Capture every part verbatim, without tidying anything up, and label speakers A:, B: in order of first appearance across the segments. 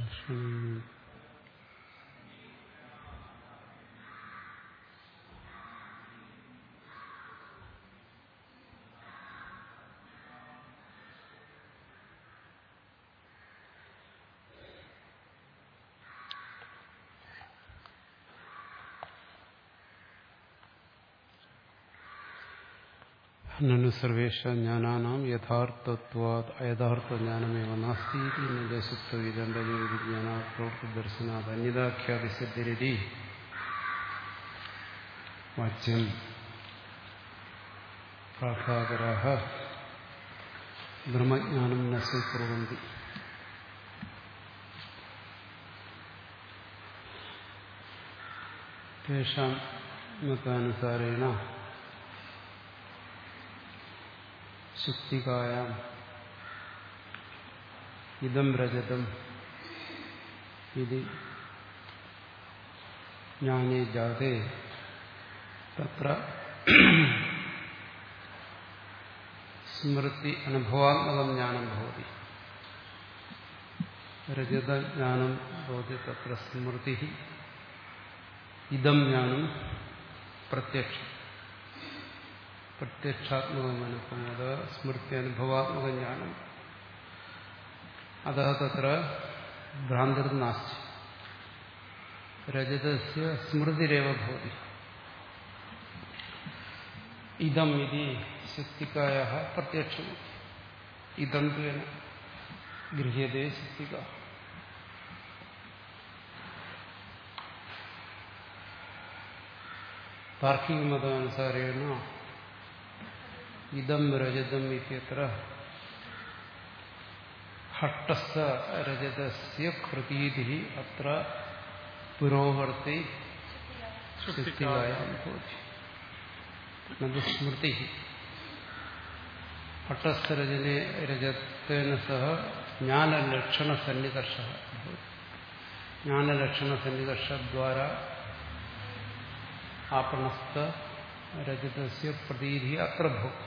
A: നനു സർവേഷ ജ്ഞാനാനാം യഥാർത്ഥത്വാത് അയഥാർത്ഥജ്ഞാനമേവ നാസ്തി നിജസുപ്തവിദണ്ഡജ്ഞാനാ പ്രവൃത്തിദർശനാത് അന്യഥാഖ്യാതിസിദ്ധിരതി വാച്യം പ്രാഭാകരാഃ ബ്രഹ്മജ്ഞാനം ന സ്വീകുർവന്തി. തേഷാം മതാനുസാരേണ ശുക്തികായാം ഇദം രജതം ഇതി ജ്ഞാനേ ജാതേ തത്ര സ്മൃതി അനുഭവാത്മകം ജ്ഞാനം ഭവതി. രജതജ്ഞാനം ഭവതി തത്ര സ്മൃതി ഇദം ജ്ഞാനം പ്രത്യക്ഷം പ്രത്യക്ഷാത്മകമനുഭവം. അത് സ്മൃതി അനുഭവാത്മക ജ്ഞാനം. അതः തത്ര ഭ്രാന്തിർനാസ്തി. രജതസ്യ സ്മൃതിരേവ ഭവതി. ഇദം ഇതി ശക്തികായാः പ്രത്യക്ഷം. ഇദം ത്വേന ഗൃഹ്യതേ ശക്തിക. താർക്കികമതാനുസാരേണ ഇദം രജതം ഇത്യത്ര ഹട്ടസ്ഥ രജതസ്യ പ്രതീതി അത്ര പുരോവർത്തി ശക്തികായാം ഭവതി. നതു സ്മൃതി. ഹട്ടസ്ഥ രജനെ രജത്തേന സഹ ജ്ഞാനലക്ഷണസന്നികർഷ ഭവതി. ജ്ഞാനലക്ഷണസന്നികർഷദ്വാരാ ആപണസ്ഥ രജതസ്യ പ്രതീതി അത്ര ഭവതി.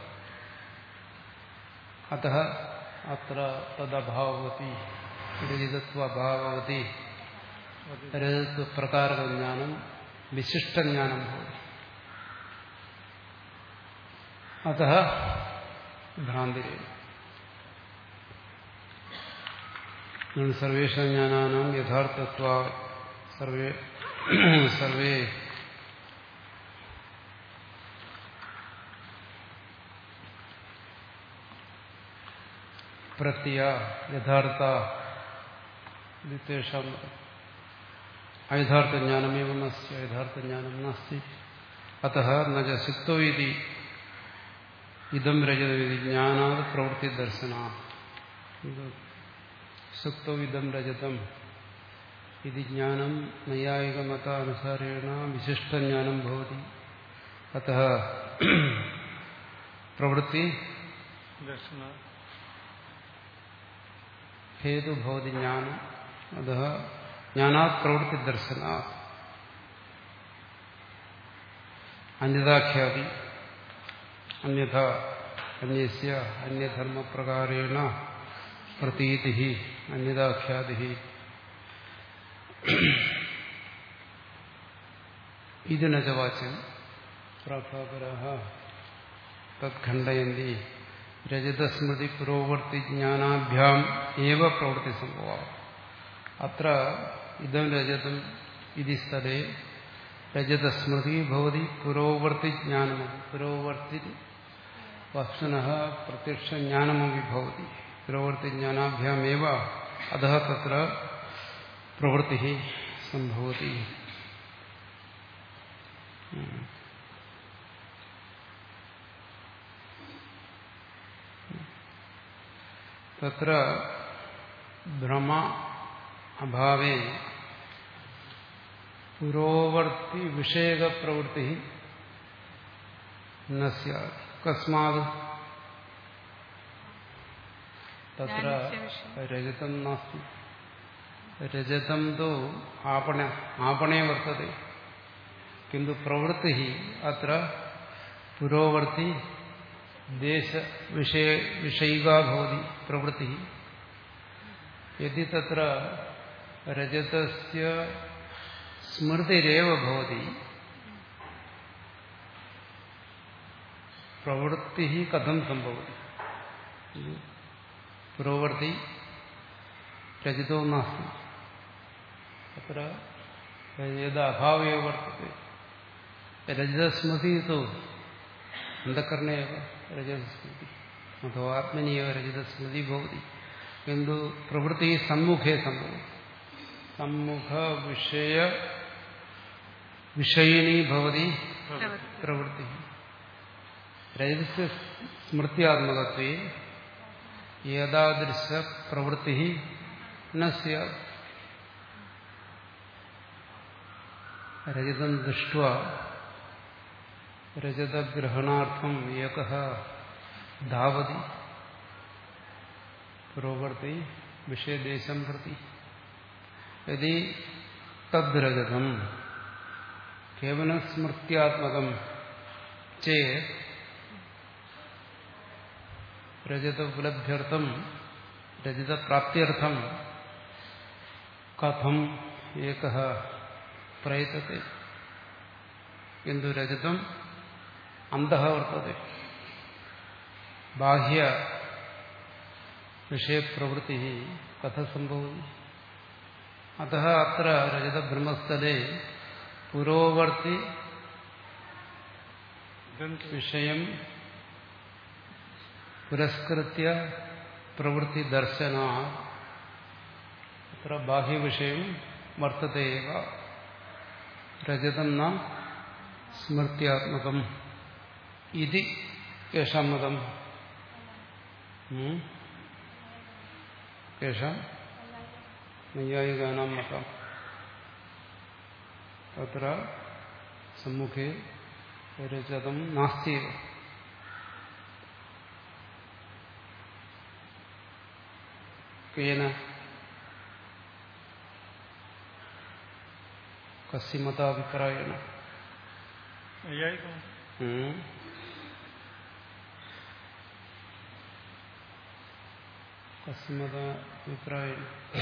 A: അതഃ അത്ര തദഭാവവതി രജതത്വഭാവവതി രജതത്വപ്രകാരജ്ഞാനം വിശിഷ്ടജ്ഞാനം ഭവതി. അതഃ ഭ്രാന്തിരേവ. സർവേഷാം ജ്ഞാനാനാം യഥാർത്ഥത്വാത് സർവേ സർവേ പ്രത്യ യഥാർത്ഥ വിത്തേഷാം അയഥാർത്ഥജ്ഞാനമേവ നാസ്തി. അയഥാർത്ഥജ്ഞാനം നാസ്തി. അതഃ ന ച സുക്തോ ഇതി ഇദം രജതമിതി ജ്ഞാനാത് പ്രവൃത്തിദർശനാത്. സുക്തോ ഇദം രജതം ഇതി ജ്ഞാനം നൈയായികമതാനുസാരേണ വിശിഷ്ടജ്ഞാനം ഭവതി. അതഃ പ്രവൃത്തി ദർശനാത് ഹേതു ഭവതി ജ്ഞാനം. അതഃ ജ്ഞാനാത് പ്രവൃത്തി ദർശനാത് അന്യഥാഖ്യാതി അന്യഥ അന്യസ്യ അന്യധർമ്മപ്രകാരേണ പ്രതീതി അന്യഥാഖ്യാതി ഇത് ന ച വാച്യം പ്രാഭാകരാഃ തത്ഖണ്ഡയന്തി. രജതസ്മൃതി പുരോവർത്തി ജ്ഞാനാഭ്യാം ഏവ പ്രവൃത്തി സംഭവം. അത്ര ഇദം രജതം ഇതി സ്ഥലേ രജതസ്മൃതി ഭവതി പുരോവർത്തി ജ്ഞാനമപി. പുരോവർത്തി വസ്തുനഃ പ്രത്യക്ഷജ്ഞാനമപി ഭവതി. പുരോവർത്തി ജ്ഞാനാഭ്യാമേവ അതഃ തത്ര പ്രവൃത്തി സംഭവതി. തത്ര ഭ്രമ അഭാവേ പുരോവർത്തി വിഷയക പ്രവൃത്തി ന സ്യാത്. കസ്മാത് തത്ര രജതം നാസ്തി. രജതം തു ആപണ ആപണേ വർത്തത്തെ. കിന്തു പ്രവൃത്തി അത്ര പുരോവർത്തി ദേശ വിഷയ വിഷയികാ ഭവതി പ്രവൃത്തി. യദി തത്ര രജതസ്യ സ്മൃതിരേവ ഭവതി പ്രവൃത്തി കഥം സംഭവതി പുരോവർത്തി രജതോ നാസ്തി അത്ര രജത അഭാവേ വർത്തത്തെ രജതസ്മൃതി തോ അന്ധകരണേവ രജതസ്മൃതി അഥവാ ആത്മനീയവ രജതസ്മൃതി ഭവതി കിന്തു പ്രവൃത്തി സമ്മുഖേ സംഭവതി സമ്മുഖ വിഷയ വിഷയിണീ ഭവതി പ്രവൃത്തി രജതസ്യ സ്മൃത്യാത്മകത്വേ ഏതാദൃശ പ്രവൃത്തി ന സ്യാത് രജതം ദൃഷ്ട്വാ രജതഗ്രഹണാർത്ഥം ഏകഃ ധാവതി പുരോവർത്തി വിഷയദേശം പ്രതി യദി തദ്രജതം കേവലം സ്മൃത്യാത്മകം ചേത് രജതോപലഭ്യർത്ഥം രജതപ്രാപ്ത്യർത്ഥം കഥം ഏകഃ പ്രയതത്തെ കിന്തു രജതം അന്തഃ വർത്തത്തെ ബാഹ്യ വിഷയപ്രവൃത്തി കഥ സംഭവതി അതഃ അത്ര രജതബ്രഹ്മസ്ഥലേ പുരോവർത്തി വിഷയം പുരസ്കൃത്യ പ്രവൃത്തി ദർശന അത്ര ബാഹ്യവിഷയം വർത്തത്തെ രജതം ന സ്മൃത്യാത്മകം ഇതി കേഷാം മതം കേഷാം നൈയായികാനാം മതം അത്ര സമ്മുഖേ രജതം നാസ്തി കേന കസ്യ മതാഭിപ്രായേണ കസ്യ മതാഭിപ്രായേണ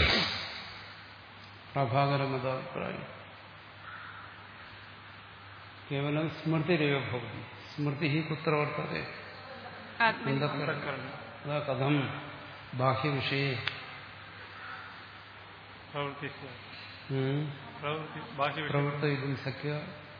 A: പ്രഭാകര മതാഭിപ്രായേണ കേവലം സ്മൃതിരേവ ഭവതി സ്മൃതി കുത്ര വർത്തത്തെ അതാ കഥം ബാഹ്യവിഷയേ പ്രവർത്തയിതും ശക്യ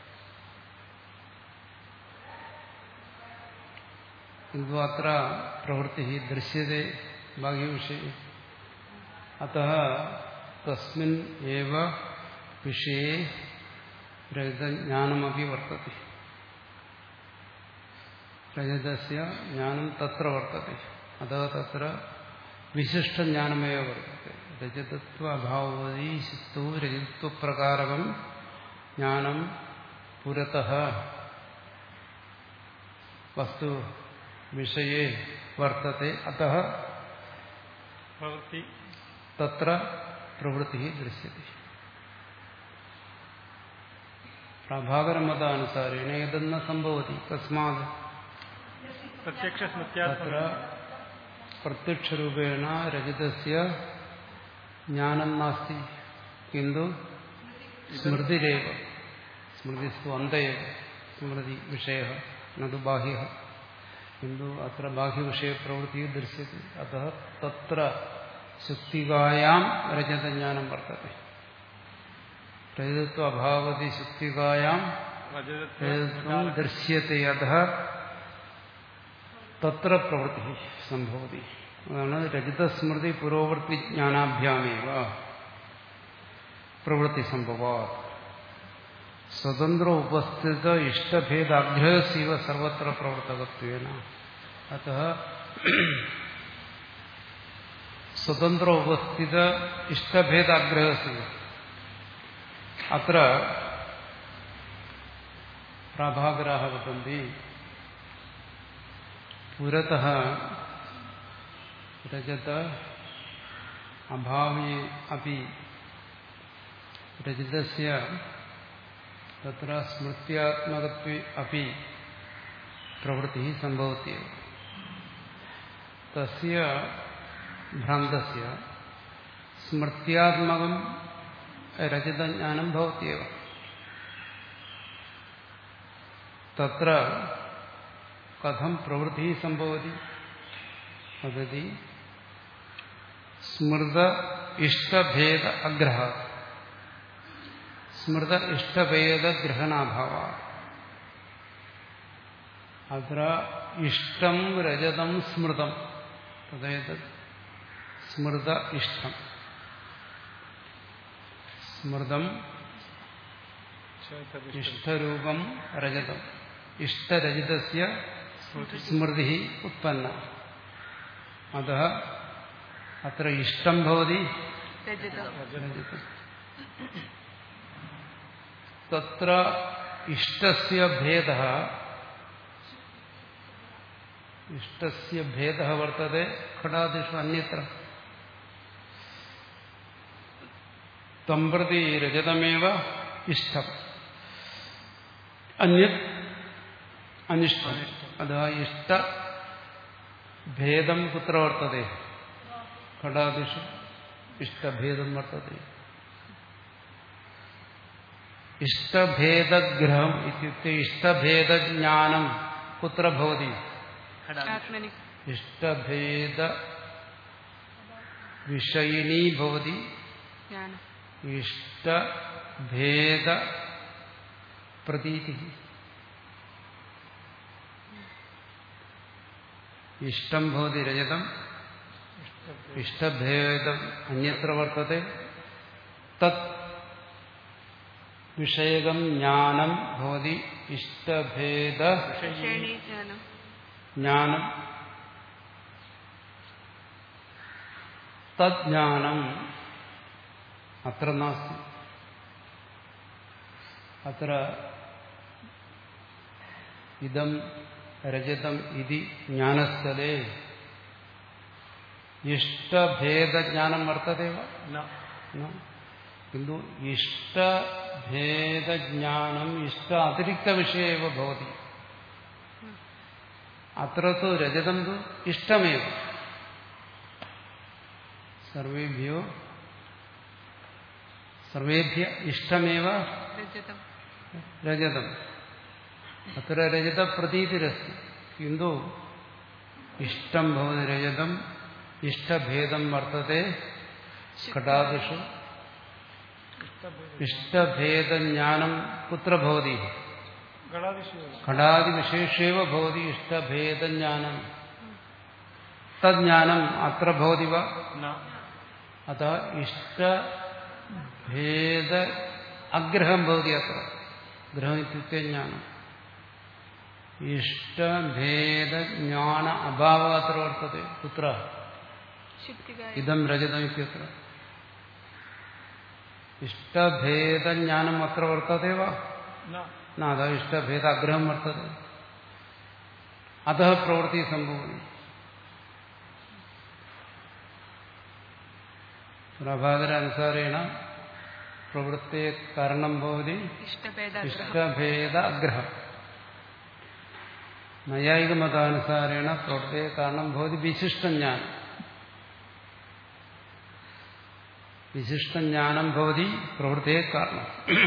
A: കിന്തു അത്ര പ്രവൃത്തി ദൃശ്യത്തെ ബാഹ്യവിഷയേ അതഃ തസ്മിൻ ഏവ വിഷയേ രജതജ്ഞാനമപി വർത്തത്തെ രജതസ്യ ജ്ഞാനം തത്ര വർത്തത്തെ അതഃ തത്ര വിശിഷ്ടജ്ഞാനമേവ വർത്തത്തെ രജതത്വ അഭാവവതി ചിത്തോ രജതത്വപ്രകാരകം ജ്ഞാനം പുരതഃ വസ്തു വിഷയേ വർത്തത്തെ അതഃ തത്ര പ്രവൃത്തി ദൃശ്യത്തെ പ്രഭാകരമതാനുസാരേണ ഏതെന്ന സംഭവതി തസ്മാത് തത്ര പ്രത്യക്ഷരൂപേണ രജതസ്യ ജ്ഞാനം നാസ്തി കിന്തു സ്മൃതിരേവ സ്മൃതിസ്തു അന്തയേവ സ്മൃതി വിഷയഃ നതു ബാഹ്യഃ കിന്തു അത്ര ബാഹ്യവിഷയപ്രവൃത്തി ദൃശ്യത്തെ അതഃ തത്ര ശുക്തികായാം രജതജ്ഞാനം വർത്തത്തെ രജതത്വ അഭാവതി ശുക്തികായാം രജതത്വം ദൃശ്യത്തെ അതഃ തത്ര പ്രവൃത്തി സംഭവതി അതാണ് രജതസ്മൃതി പുരോവർത്തി ജ്ഞാനാഭ്യാമേവ പ്രവൃത്തി സംഭവാത് സ്വതന്ത്ര ഉപസ്ഥിത ഇഷ്ടഭേദാഗ്രഹസീവ സർവത്ര പ്രവർത്തകത്വേന അതഃ സ്വതന്ത്ര ഉപസ്ഥിത ഇഷ്ടഭേദാഗ്രഹസീവ അത്ര പ്രഭാകരാः വദന്തി പുരതഃ രജത അഭാവേ അപി രജതസ്യ തത്ര സ്മൃത്യാത്മകത്വേ അപി പ്രവൃത്തി സംഭവതി തസ്യ ഭ്രാന്തസ്യ സ്മൃത്യാത്മകം രജതജ്ഞാനം ഭവത്യവ. തത്ര കഥം പ്രവൃത്തി സംഭവതി വദതി സ്മൃത ഇഷ്ടഭേദ അഗ്രഹ സ്മൃത ഇഷ്ടഭേദ ഗ്രഹണാഭാവ. അത്ര ഇഷ്ടം രജതം സ്മൃതം തദേത് സ്മൃത ഇഷ്ടം സ്മൃതം ഇഷ്ടരൂപം രജതം ഇഷ്ടരജിതസ്യ സ്മൃതി ഉത്പന്ന. അതഃ അത്ര ഇഷ്ടം ഭവതി രജതം. തത്ര ഇഷ്ടസ്യ ഭേദഃ ഇഷ്ടസ്യ ഭേദഃ വർത്തതെ ഘടാദിഷു അന്യത്ര. തം പ്രതി രജതമേവ ഇഷ്ടം അന്യത് അനിഷ്ടം. അഥവാ ഇഷ്ടഭേദം കുത്ര വർത്തതെ ഘടാദിഷു ഇഷ്ടഭേദം വർത്തതെ. ഇഷ്ടഭേദഗ്രഹം ഇത്യുക്തെ ഇഷ്ടഭേദജ്ഞാനം കുത്ര ഭവതി ഇഷ്ടഭേദ വിഷയിണീ ഭവതി ഇഷ്ടഭേദ പ്രതീതി. ഇഷ്ടം ഭവതി രജതം ഇഷ്ടഭേദം അന്യത്ര വർത്തത്തെ തത് വിഷയകം ജ്ഞാനം ഭവതി ഇഷ്ടഭേദ ജ്ഞാനം. തജ്ഞാനം അത്ര നാസ്തി. അത്ര ഇദം രജതം ഇതി ജ്ഞാനസ്ഥലേ ഇഷ്ടഭേദജ്ഞാനം വർത്തതേ വാ? കിന്തു ഇഷ്ടഭേദജ്ഞാനം ഇഷ്ട അതിരിക്ത വിഷയേവ ഭവതി. അത്ര തു രജതം തു ഇഷ്ടമേവ. സർവേഭ്യോ സർവേഭ്യ ഇഷ്ടമേവ രജതം. അത്ര രജത പ്രതീതിരസ്തി. കിന്തു ഇഷ്ടം ഭവതി രജതം ഇഷ്ടഭേദം വർത്തത്തെ ഘടാദിഷു. ഇഷ്ടഭേദജ്ഞാനം കുത്ര ഭവതി ഘടാദിവിശേഷേവ ഭവതി ഇഷ്ടഭേദജ്ഞാനം. തജ്ഞാനം അത്ര ഭവതി വാ? അത ഇഷ്ടഭേദ അഗ്രഹം ഭവതി അത്ര. ഗ്രഹം ഇത്യുക്തെ ജ്ഞാനം. ഇഷ്ടഭേദജ്ഞാന അഭാവ അത്ര വർത്തത്തെ കുത്ര ഇദം രജതം ഇത്യത്ര. ഇഷ്ടഭേദജ്ഞാനം അത്ര വർത്തത്തെ വാ? നാദ ഇഷ്ടഭേദ അഗ്രഹം വർത്തത്തെ. അതഃ പ്രവൃത്തി സംഭവതി. പ്രഭാകര അനുസാരേണ പ്രവൃത്തേ കാരണം ഭവതി ഇഷ്ടഭേദ അഗ്രഹം. നൈയായിക മതാനുസാരേണ പ്രവൃത്തേ കാരണം ഭവതി വിശിഷ്ടജ്ഞാനം. വിശിഷ്ടജ്ഞാനം ഭവതി പ്രവൃത്തേ കാരണം.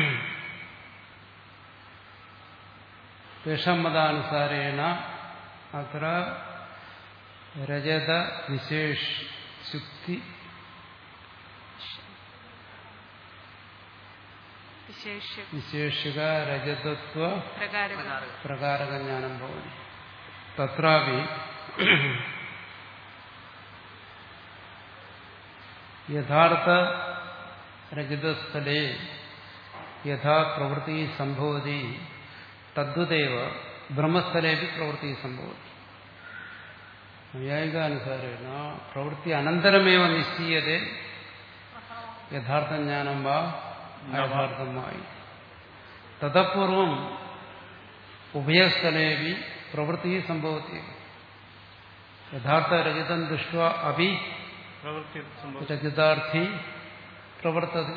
A: തേഷാം മതാനുസാരേണ അത്ര രജത വിശേഷ ശുക്തി വിശേഷിക രജതത്വ പ്രകാരകജ്ഞാനം ഭവതി. തത്രാപി യഥാർത്ഥ രജതസ്ഥലേ യഥാ പ്രവൃത്തി സംഭവതി തദ്വദേവ ബ്രഹ്മസ്ഥലേപി പ്രവൃത്തി സംഭവതി. നൈയായികാനുസാരേണ പ്രവൃത്തി അനന്തരമേവ നിശ്ചീയതേ യഥാർത്ഥജ്ഞാനം വാ യഥാർത്ഥമായി. തതപൂർവം ഉഭയസ്ഥലേപി പ്രവൃത്തി സംഭവത്തി. യഥാർത്ഥ രജതം ദൃഷ്ട്വാ അപി രജതാർത്ഥി പ്രവർത്തതി.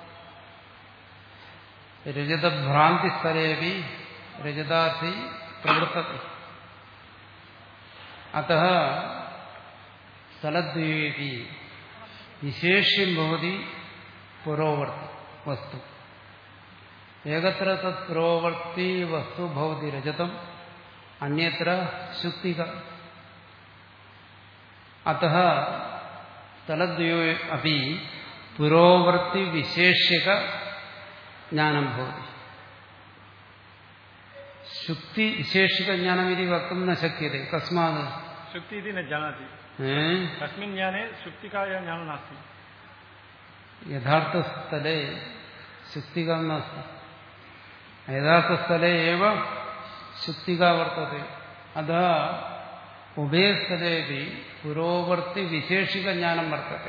A: രജതഭ്രാന്തിസ്ഥലേപി രജതാർത്ഥി പ്രവർത്തതി. അതഃ സ്ഥലദ്വയേപി വിശേഷ്യം ഭവതി പുരോവർത്തി വസ്തു. ഏകത്ര തത് പുരോവർത്തി വസ്തു ഭവതി രജതം അന്യത്ര ശുക്തിക. അതഃ സ്ഥലദ്വയോ അപി പുരോവർത്തി വിശേഷ്യക ജ്ഞാനം ഭവതി. ശുക്തി വിശേഷിക ജ്ഞാനം ഇതി വക്തും ന ശക്യത്തെ. കസ്മാത്
B: ശുക്തി ഇതി ന ജാനാതി. തസ്മിൻ ജ്ഞാനേ ശുക്തികായ ജ്ഞാനം നാസ്തി.
A: യഥാർത്ഥസ്ഥലേ ശുക്തിക നാസ്തി. യഥാർത്ഥസ്ഥലേ ഏവ ശുക്തിക വർത്തത്തെ. അതഃ ഉഭയസ്ഥലേപി പുരോവർത്തി വിശേഷിക ജ്ഞാനം വർത്തത്തെ.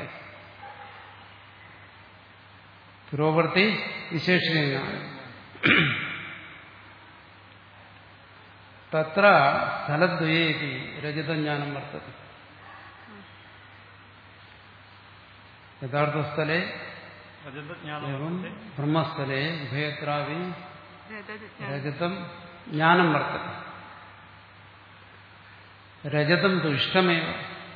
A: പുരോവർത്തി വിശേഷിക ജ്ഞാനം തത്ര സ്ഥലദ്വയേപി രജതജ്ഞാനം വർത്തത്തെ. യഥാർത്ഥസ്ഥലേ എവം ബ്രഹ്മസ്ഥലേ ഉഭയത്രാപി രജതം ജ്ഞാനം വർത്തത്തെ. രജതം തു ഇഷ്ടമേവ.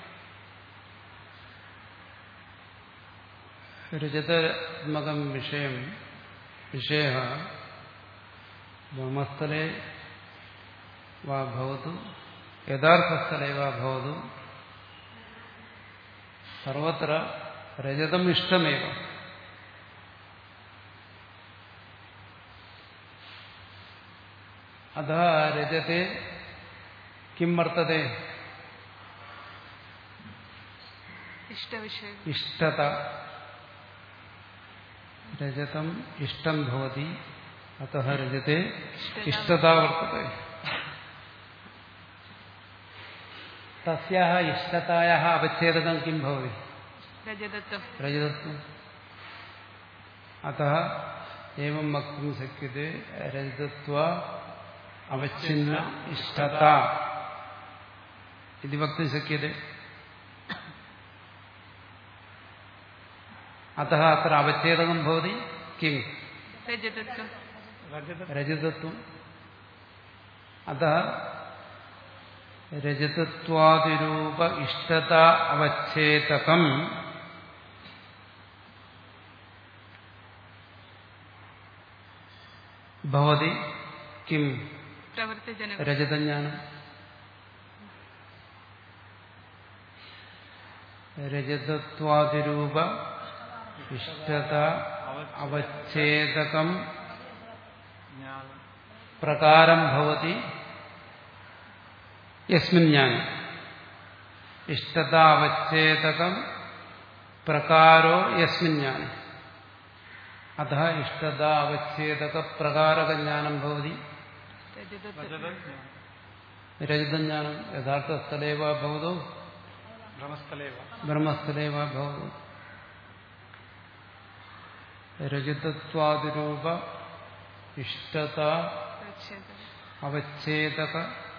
A: രജതാത്മകം വിഷയം വിഷയ ബ്രഹ്മസ്ഥലേ വാ ഭവതു യഥാർത്ഥസ്ഥലേ വാ ഭവതു സർവത്ര രജതം ഇഷ്ടമേവ. അതാ രജതേ കിം വർത്തതേ ഇഷ്ടത. രജതം ഇഷ്ടം ഭവതി അതഃ രജതേ ഇഷ്ടത വർത്തതേ. തസ്യാഹ ഇഷ്ടതായാഹ അവച്ഛേദകം കിം ഭവതി രജതത്വം. അതഃ ഏവം വക്തും ശക്യത്തെ രജതത്വ അവച്ഛിന്ന ഇഷ്ടത ഇതി വക്തും ശക്യത്തെ. അതഃ അത്ര അവച്ഛേദകം ഭവതി കിം രജതത്വം. അതഃ രജതത്വാദിരൂപ ഇഷ്ടത അവച്ഛേദകം ഭവതി കിം രജതജ്ഞാനം. രജതത്വാദിരൂപ ഇഷ്ടത അവച്ഛേദകം പ്രകാരം ഭവതി യസ്മിൻ ജ്ഞാനം. ഇഷ്ടത അവച്ഛേദകം പ്രകാരോ യസ്മിൻ ജ്ഞാനം. അതഃ ഇഷ്ടത അവച്ഛേദക പ്രകാരക ജ്ഞാനം ഭവതി രജതജ്ഞാനം. യഥാർത്ഥസ്ഥലേ വാ ഭവതോ ബ്രഹ്മസ്ഥലേ വാ ഭവതോ രജതത്വാദിരൂപ ഇഷ്ടത അവച്ഛേദക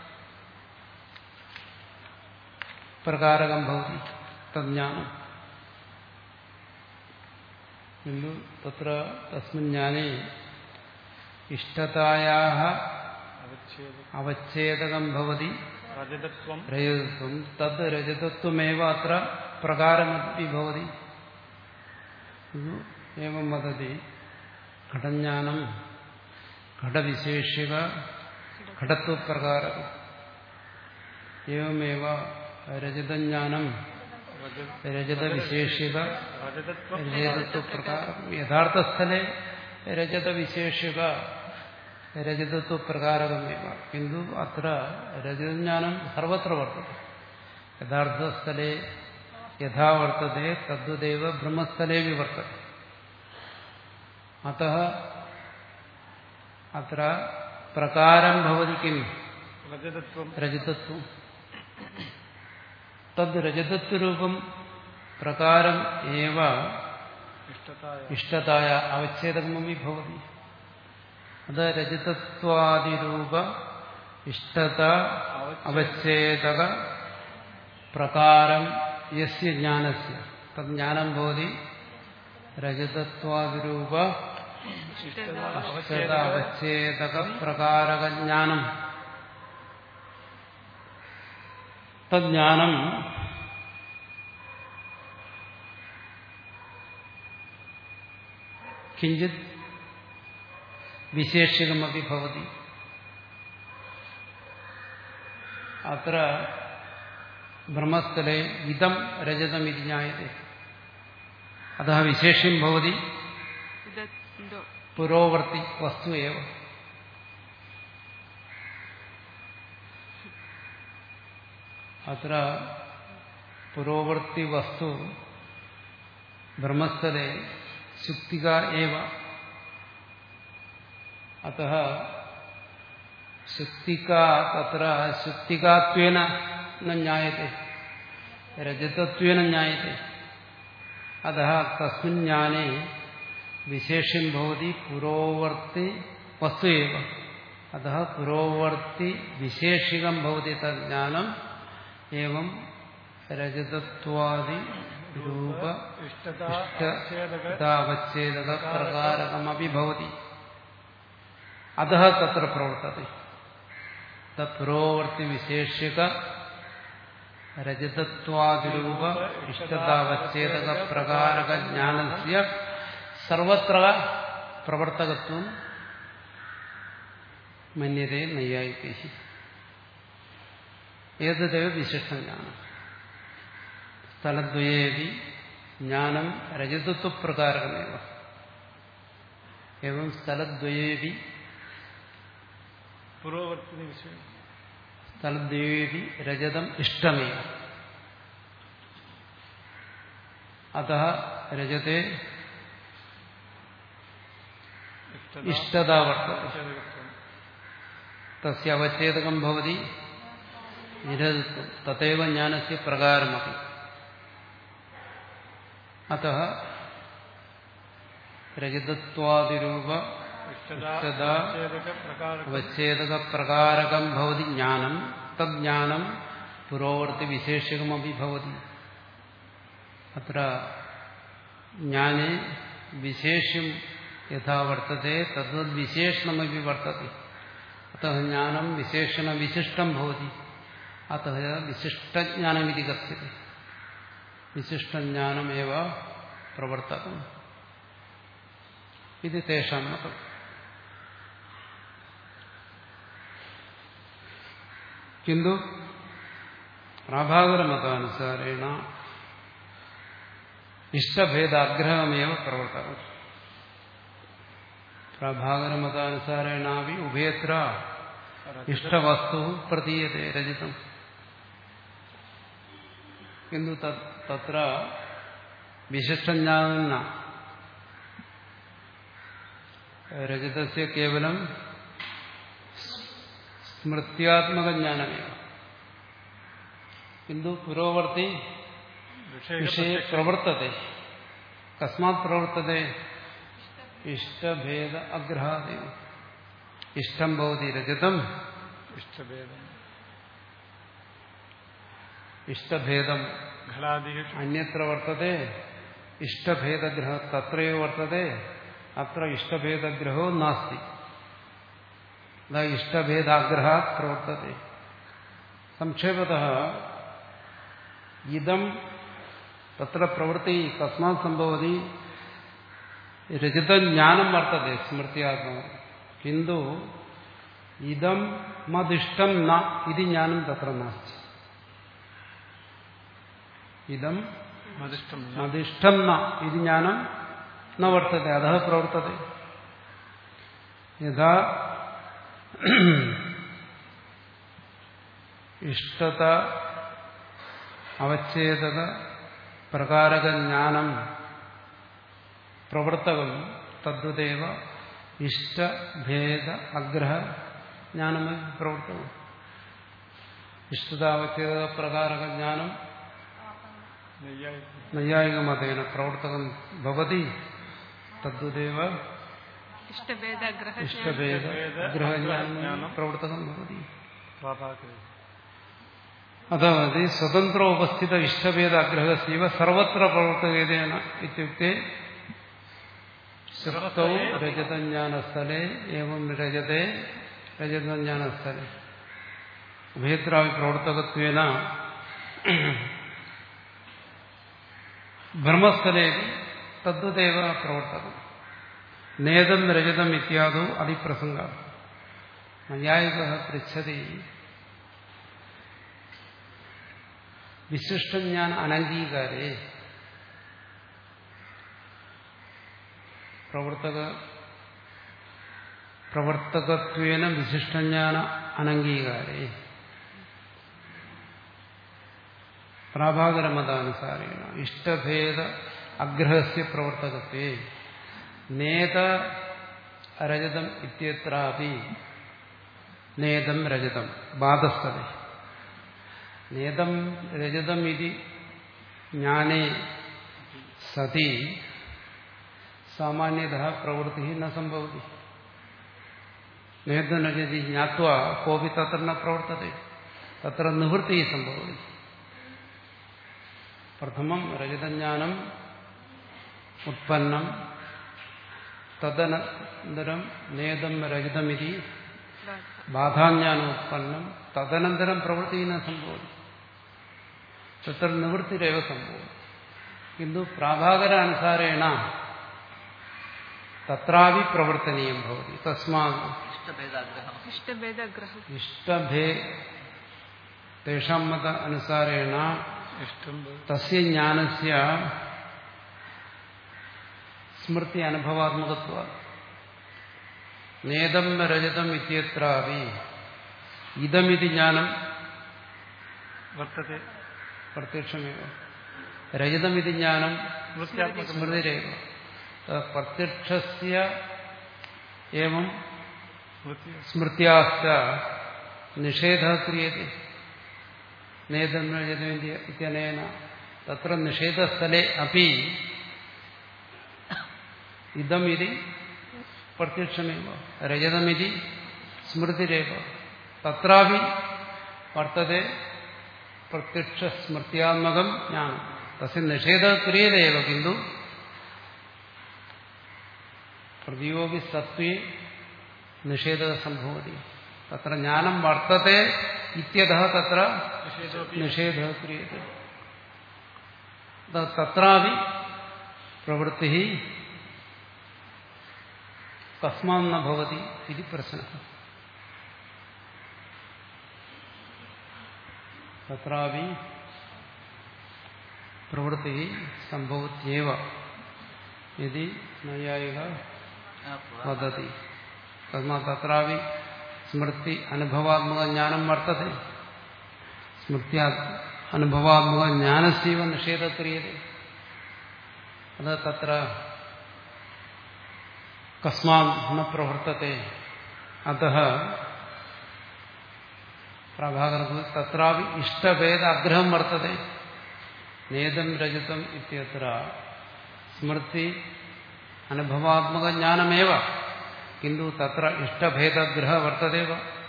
A: പ്രകാരകം ഭവതി തജ്ഞാനം. കിന്തു തത്ര തസ്മിൻ ജ്ഞാനേ ഇഷ്ടതായാഹ അവച്ഛേദകം ഭവതി രജതത്വം. തദ് രജതത്വമേവ അത്ര പ്രകാരമപി ഭവതി. ഏവം വദതി ഘടജ്ഞാനം ഘടവിശേഷിക ഘടത്വപ്രകാരകം. ഏവമേവ രജതജ്ഞാനം രജതവിശേഷിക രജതത്വപ്രകാരം. യഥാർത്ഥസ്ഥലേ രജതവിശേഷിക രജതത്വപ്രകാരകമേവ. കിന്തു അത്ര രജതജ്ഞാനം സർവത്ര വർത്തത്തെ. യഥാർത്ഥസ്ഥലേ യഥാ വർത്തത്തെ തദ്വദേവ ബ്രഹ്മസ്ഥലേ വിവർത്തത്തെ. അതഃ അത്ര പ്രകാരം ഭവതി കിം രജതത്വം. തദ് രജതത്വരൂപം പ്രകാരം ഏവ ഇഷ്ടതായ അവച്ഛേദകമപി ഭവതി. അത് രജതത്വാദിരൂപ ഇഷ്ടത അവച്ഛേദക പ്രകാരം യസ്യ ജ്ഞാനസ്യ തദ് ജ്ഞാനം ഭവതി രജതത്വാദിരൂപ ഇഷ്ടത അവച്ഛേദക പ്രകാരക ജ്ഞാനം. തജ്ഞാനം കിഞ്ചിത് വിശേഷികമപി ഭവതി. അത്ര ബ്രഹ്മസ്ഥലെ ഇതം രജതമിതി ജ്ഞായത്തെ. അതഃ വിശേഷ്യം ഭവതി പുരോവർത്തി വസ്തു ഏവ. അത്ര പുരോവർത്തി വസ്തു ബ്രഹ്മസ്ഥലെ ശുക്തിക ഏവ. അതഃ ശുക്തിക തത്ര ശുക്തികാത്വേന ന ജ്ഞായത്തെ രജതത്വേന ജ്ഞായത്തെ. അതഃ തസ്മിൻ ജ്ഞാനേ വിശേഷ്യം ഭവതി പുരോവർത്തി വസ്തു ഏവ. അതഃ പുരോവർത്തി വിശേഷികം ഭവതി തജ്ഞാനം ഏവം രജതത്വാദി രൂപ ഇഷ്ടതാവച്ഛേദക പ്രകാരകമപി ഭവതി. അതഃ തത്ര പ്രവർത്തത്തെ. പുരോവർത്തി വിശേഷിക രജതത്വാദിരൂപ ഇഷ്ടതാവച്ഛേദക പ്രകാരക ജ്ഞാനസ്യ സർവത്ര പ്രവർത്തകത്വം മന്യതേ നൈയായികൈഃ. ഏതദേവ വിശിഷ്ടജ്ഞാനം. സ്ഥലദ്വയേപി ജ്ഞാനം രജതത്വപ്രകാരകമേവ. एवं സ്ഥലദ്വയേപി
B: പുരോവർത്തി വിഷയം
A: സ്ഥലദ്വയേപി രജതം ഇഷ്ടമേവ. അതഃ രജതേ ഇഷ്ടതാ വർത്തത്തെ. തസ്യ അവച്ഛേദകം ഭവതി നിരതത്വം. തതേവ ജ്ഞാനസ്യ പ്രകാരമപി. അതഃ രജതത്വാദിരൂപ അവച്ഛേദക പ്രകാരകം ഭവതി ജ്ഞാനം. തജ്ഞാനം പുരോവർത്തി വിശേഷകമപി ഭവതി. അത്ര ജ്ഞാനേ വിശേഷ്യം യഥാ വർത്തത്തെ തദ്വദ് വിശേഷണമപി വർത്തത്തെ. അതഃ ജ്ഞാനം വിശേഷണ വിശിഷ്ടം ഭവതി. അതഃ വിശിഷ്ടജ്ഞാനമിതി കഥ്യത്തെ. വിശിഷ്ടജ്ഞാനമേവ പ്രവർത്തകം. ഇത് തേഷാം മതം. കിന്തു പ്രാഭാകരമതാനുസാരേണ ഇഷ്ടഭേദാഗ്രഹമേവ പ്രവർത്തകം. പ്രാഭാകരമതാനുസാരേണാപി ഉഭയത്ര ഇഷ്ടവസ്തു പ്രതീയത്തെ രജിതം. കിന്തു തത്ര വിശിഷ്ടജ്ഞാന രജതസ്യ കേവലം സ്മൃത്യാത്മകജ്ഞാനമേവ. കിന്തു പുരോവർത്തി വിഷയെ പ്രവർത്തത്തെ. കസ്മാത് പ്രവർത്തത്തെ? ഇഷ്ടഭേദ അഗ്രഹാദി. ഇഷ്ടം ഭവതി രജതം
B: ഇഷ്ടഭേദം
A: ഇഷ്ടഭേദം അന്യത്ര വർത്തത്തെ. ഇഷ്ടഭേദഗ്രഹ തത്രയോ വർത്തത്തെ. അത്ര ഇഷ്ടഭേദഗ്രഹോ നാസ്തി. ഇഷ്ടഭേദാഗ്രഹാത് പ്രവർത്തത്തെ. സംക്ഷേപതഃ ഇദം തത്ര പ്രവൃത്തി കസ്മാത് സംഭവതി രജതജ്ഞാനം വർത്തത്തെ സ്മൃത്യാത്മകം. കിന്തു ഇദം മദിഷ്ടം ന ഇതി ജ്ഞാനം തത്ര നാസ്തി. ഇദം മദിഷ്ടം ന ഇതി ജ്ഞാനം ന വർത്തത്തെ. അതഃ പ്രവർത്തത്തെ. യഥാ ഇഷ്ടത അവച്ഛേദക പ്രകാരക ജ്ഞാനം പ്രവർത്തകം തദ്വദേവ ഇഷ്ടഭേദ അഗ്രഹ ജ്ഞാനമേ പ്രവർത്തകം. ഇഷ്ടതാവച്ഛേദക പ്രകാരക ജ്ഞാനം നൈയായികമതേന പ്രവർത്തകം ഭവതി. തദ്വദേവ ഇഷ്ടഭേദ അഗ്രഹജ്ഞാനം പ്രവർത്തകം ഭവതി. അതാവതി സ്വതന്ത്രോപസ്ഥിത ഇഷ്ടഭേദ അഗ്രഹസ്യവ സർവത്ര പ്രവർത്തകേന ഇത്യുക്തെ സൃഷ്ടൗ രജതജ്ഞാനസ്ഥലേ ഏവം രജതേ രജതജ്ഞാനസ്ഥലേ ഉഭയത്രാവി പ്രവർത്തകത്വേന ബ്രഹ്മസ്ഥലേ തദ്വദേവ പ്രവർത്തകം. നേതം രജതം ഇത്യാദോ അതിപ്രസംഗ നൈയായിക പൃച്ഛതി വിശിഷ്ടം ഞാൻ അനംഗീകാരേ പ്രവർത്തക പ്രവർത്തകത്വേന വിശിഷ്ടജ്ഞാന അനംഗീകാരേ പ്രാഭാകരമതാനുസാരേണ ഇഷ്ടഭേദ അഗ്രഹസ്യ പ്രവർത്തകത്വേ നേത രജതം ഇത്യത്രാപി നേതം രജതം ബാധസ്ഥത നേതം രജതം ഇതി ജ്ഞാനേ സതി സാമാന്യതഃ പ്രവൃത്തി ന സംഭവതി നേതം രജതി ജ്ഞാത്വാ കോപി തത്ര ന പ്രവർത്തത്തെ തത്ര നിവൃത്തി സംഭവതി പ്രഥമം രജതജ്ഞാനം ഉത്പന്നം തദനന്തരം നേതം രജതമിതി ബാധാജ്ഞാനം ഉത്പന്നം തദനന്തരം പ്രവൃത്തി ന സംഭവതി തത്ര നിവൃത്തിരേവ സംഭവം കിന്തു പ്രാഭാകരാനുസാരേണ തത്രാവി പ്രവർത്തനീയം ഭവതി തസ്മാത് ഇഷ്ടഭേ തേഷാം മത അനുസാരേണ തസ്യ ജ്ഞാനസ്യ സ്മൃതി അനുഭവാത്മകത്വ നേതം രജതം ഇത്യത്രാപി ഇദമിതി ജ്ഞാനം വർത്തത്തെ പ്രത്യക്ഷമേവ രജതമിതി ജ്ഞാനം സ്മൃതിരേവ പ്രത്യക്ഷസ്യ ഏവം സ്മൃത്യാശ്ച നിഷേധഃ ക്രിയത്തെ നേതം രജതം ഇത്യനേന തത്ര നിഷേധസ്ഥലേ അപി ഇദമിതി പ്രത്യക്ഷമേവ രജതമിതി സ്മൃതിരേവ തത്രാപി വർത്തത്തെ പ്രത്യക്ഷ സ്മൃത്യാത്മകം ജ്ഞാനം തസ്യ നിഷേധഃ ക്രിയതേവ കിന്തു പ്രതിയോഗി സത്വേ നിഷേധ സംഭവതി തത്ര ജ്ഞാനം വർത്തത്തെ ഇത്യതഃ തത്ര നിഷേധഃ ക്രിയത്തെ തത്രാപി പ്രവൃത്തി കസ്മാൻ ന ഭവതി ഇതി പ്രശ്നഃ തത്രാപി പ്രവൃത്തി സംഭവത്യേവ ഇതി നൈയായിക വദതി തസ്മാത് തത്രാപി സ്മൃതി അനുഭവാത്മക ജ്ഞാനം വർത്തത്തെ സ്മൃതി അനുഭവാത്മക ജ്ഞാനസ്യവ നിഷേധ ക്രിയത്തെ അത് തത്ര കസ്മാത് ന പ്രവർത്തത്തെ അതഃ പ്രഭാകര തത്രാപി ഇഷ്ടഭേദ അഗ്രഹം വർത്തത്തെ നേതം രജതം ഇത്യത്ര സ്മൃതി അനുഭവാത്മക ജ്ഞാനമേവ കിന്തു തത്ര ഇഷ്ടഭേദഗ്രഹ വർത്തതേവ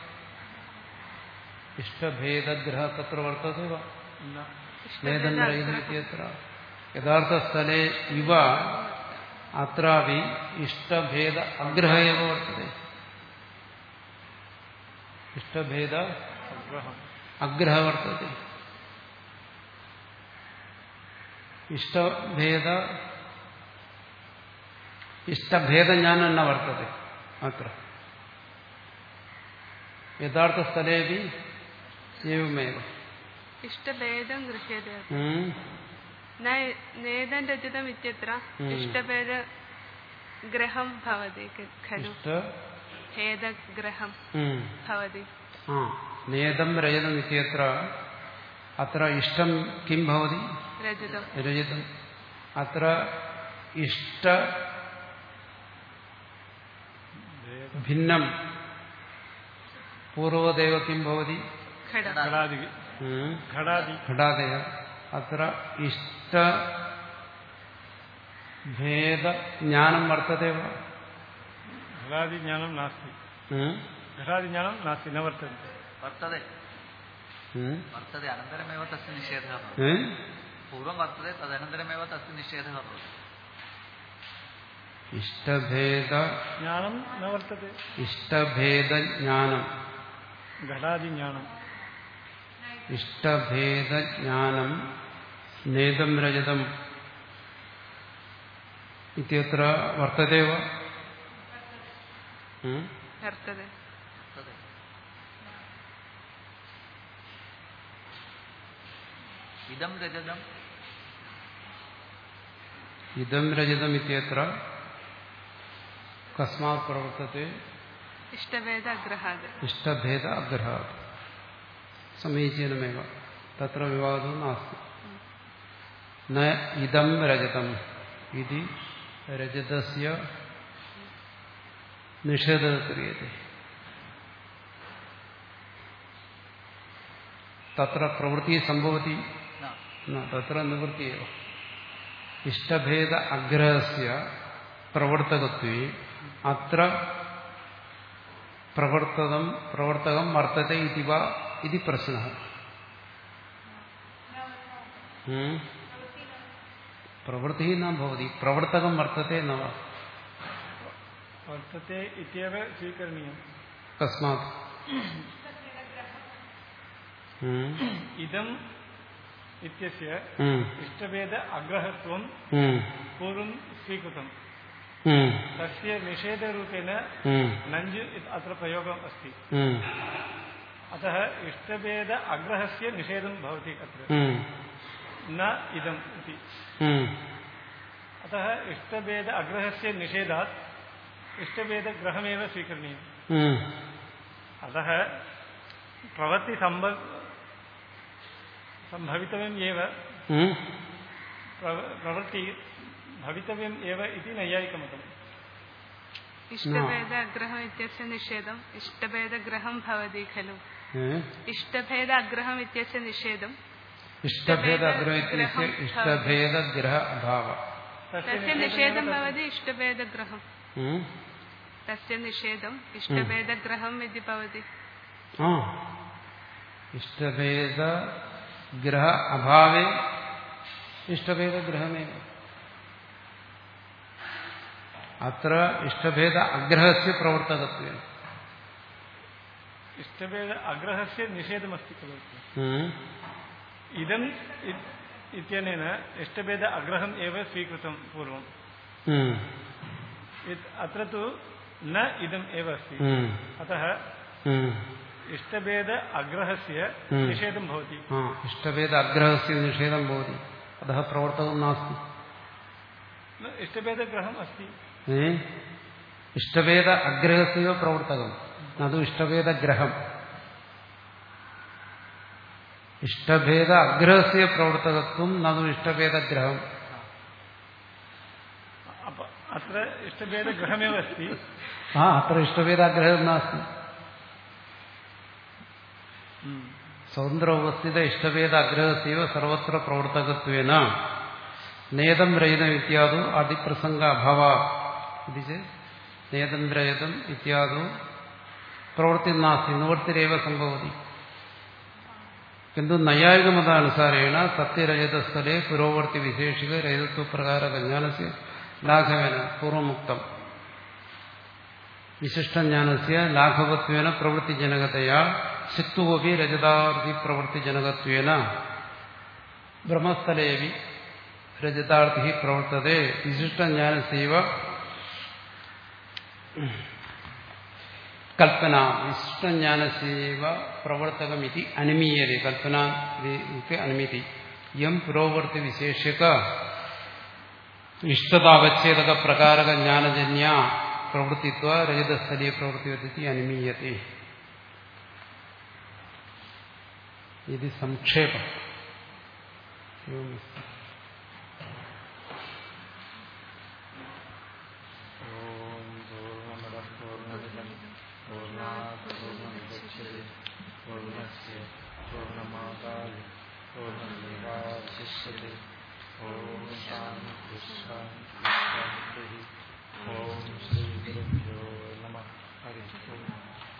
A: ഇഷ്ടഭേദഗ്രഹ തത്ര വർത്തതേവ നേതം രജതം ഇത്യത്ര യഥാർത്ഥസ്ഥലേ ഇവ അത്രാപി ഇഷ്ടഭേദ അഗ്രഹ ഏവ വർത്തത്തെ ഇഷ്ടഭേദ അഗ്രഹ വർത്തത്തെ ഇഷ്ടഭേദ ഇഷ്ടഭേദജ്ഞാനം ന വർത്തത്തെ അത്ര യഥാർത്ഥസ്ഥലേപി ഏവമേവ
C: ഇഷ്ടഭേദം ഗൃഹ്യത്തെ നേതം രചിതം ഇത്യത്ര ഇഷ്ടഭേദ ഗ്രഹം ഭവതി ഖലു ഭേദഗ്രഹം ഭവതി
A: നേതം രജതം ഇത്യത്ര അത്ര ഇഷ്ടം കിം ഭവതി
C: രജതം
A: രജതം അത്ര ഇഷ്ട ഭിന്നം പൂർവദേവ കിം ഭവതി ഘടാദയ അത്ര ഇഷ്ട ഭേദ ജ്ഞാനം വർത്തത്തെ
B: ഘടാദിജ്ഞാനം നാസ്തി ഘടാദിജ്ഞാനം നാസ്തി ന വർത്തത്തെ
D: വർത്തത്തെ വർത്തത്തെ അനന്തരമേവ തസ്യ നിഷേധഃ പൂർവം വർത്തത്തെ തദനന്തരമേവ തസ്യ നിഷേധഃ ഭവതി
A: ഇഷ്ടഭേദ
B: ജ്ഞാനം ന വർത്തത്തെ
A: ഇഷ്ടഭേദ ജ്ഞാനം
B: ഘടാദിജ്ഞാനം
A: ഇഷ്ടഭേദ ജ്ഞാനം നേതം രജതം ഇത്യത്ര വർത്തതേവ
C: വർത്തതെ.
D: ഇദം രജതം
A: ഇദം രജതം ഇത്യത്ര കസ്മാത് പ്രവർത്തത്തെ
C: ഇഷ്ടഭേദ അഗ്രഹാത്.
A: ഇഷ്ടഭേദ അഗ്രഹാത് സമീചീനമേവ തത്ര വിവാദോ നാസ്തി. ന ഇദം രജതം ഇതി രജതസ്യ നിഷേധः ക്രിയത്തെ. തത്ര പ്രവൃത്തി സംഭവതി തത്ര നിവൃത്തി एव. ഇഷ്ടഭേദ അഗ്രഹസ്യ പ്രവർത്തകത്വേ അത്ര പ്രവർത്തകം പ്രവർത്തകം വർത്തത്തെ ഇതി വാ ഇതി പ്രശ്നः. പ്രവൃത്തി न भवति प्रवर्तकं वर्तते न वा
B: वर्तते इत्येव स्वीकरणीयम्.
A: कस्मात्
B: इदम् इत्यस्य इष्टभेद अग्रहत्वं पूर्वं स्वीकृतम्. तस्य निषेधरूपेण नञ् अत्र प्रयोगम् अस्ति. अतः इष्टभेद अग्रहस्य निषेधं भवति अत्र न इदम् इति. अतः इष्टभेद अग्रहस्य निषेधात् इष्टभेदग्रहमेव स्वीकरणीयम्. अतः प्रवृत्ति सम्भवितव्यम् एव प्रवृत्ति भवितव्यम् एव इति नैयायिकमतम्.
C: इष्टभेद अग्रहम् इत्यस्य निषेधम् इष्टभेदग्रहं भवति खलु. इष्टभेद अग्रहम् इत्यस्य निषेधम्
A: इष्टभेद अग्रह इत्यस्य इष्टभेदग्रह अभावः.
C: तस्य निषेधं भवति इष्टभेदग्रहम्. तस्य निषेधम् इष्टभेदग्रहम् इति भवति.
A: इष्टभेदग्रह अभावे इष्टभेदग्रहमेव. अत्र इष्टभेद अग्रहस्य प्रवर्तकत्वेन
B: इष्टभेद अग्रहस्य निषेधमस्ति खलु. इदम् इत्यनेन इष्टभेद अग्रहम् एव स्वीकृतं पूर्वम्. अत्र तु न इदम् एव अस्ति. अतः इष्टभेद अग्रहस्य निषेधं भवति.
A: इष्टभेद अग्रहस्य निषेधं भवति. अतः प्रवर्तकं नास्ति.
B: इष्टभेदग्रहम् अस्ति.
A: इष्टभेद अग्रहस्य प्रवर्तकं न तु इष्टभेदग्रहम्. इष्टभेद अग्रहस्य प्रवर्तकत्वं न तु इष्टभेदग्रहम्.
B: अत्र इष्टभेदग्रहमेव अस्ति.
A: हा अत्र इष्टभेदाग्रहः नास्ति. स्वतन्त्र उपस्थित इष्टभेदाग्रहस्यैव सर्वत्र प्रवर्तकत्वेन नेदं रहितम् इत्यादौ आदिप्रसङ्ग अभावात् इति चेत् नेदं रहितम् इत्यादौ प्रवृत्तिर्नास्ति निवृत्तिरेव सम्भवति. किन्तु नैयायिकमतानुसारेण सत्यरजतस्थले पुरोवर्तिविशेषिक रजतत्वप्रकारकज्ञानस्य लाघवेन पूर्वमुक्तम् विशिष्टज्ञानस्य लाघवत्वेन प्रवृत्तिजनकतया सिक्तुवपि रजतार्थिप्रवृत्तिजनकत्वेन ब्रह्मस्थलेऽपि रजतार्थिः प्रवर्तते. विशिष्टज्ञानस्यैव कल्पना विशिष्टज्ञानस्यैव प्रवर्तकमिति अनुमीयते. कल्पना इति अनुमीति. यं पुरोवर्तिविशेषिक इष्टतावच्छेदक प्रकारक ज्ञानजन्य प्रवृत्तित्व रजतस्थलीय प्रवृत्तिवती अनुमीयते. इति संक्षेप.
B: ओम शांति शांति शांति. ओम श्री गुरुभ्यो नमः. हरि ओम.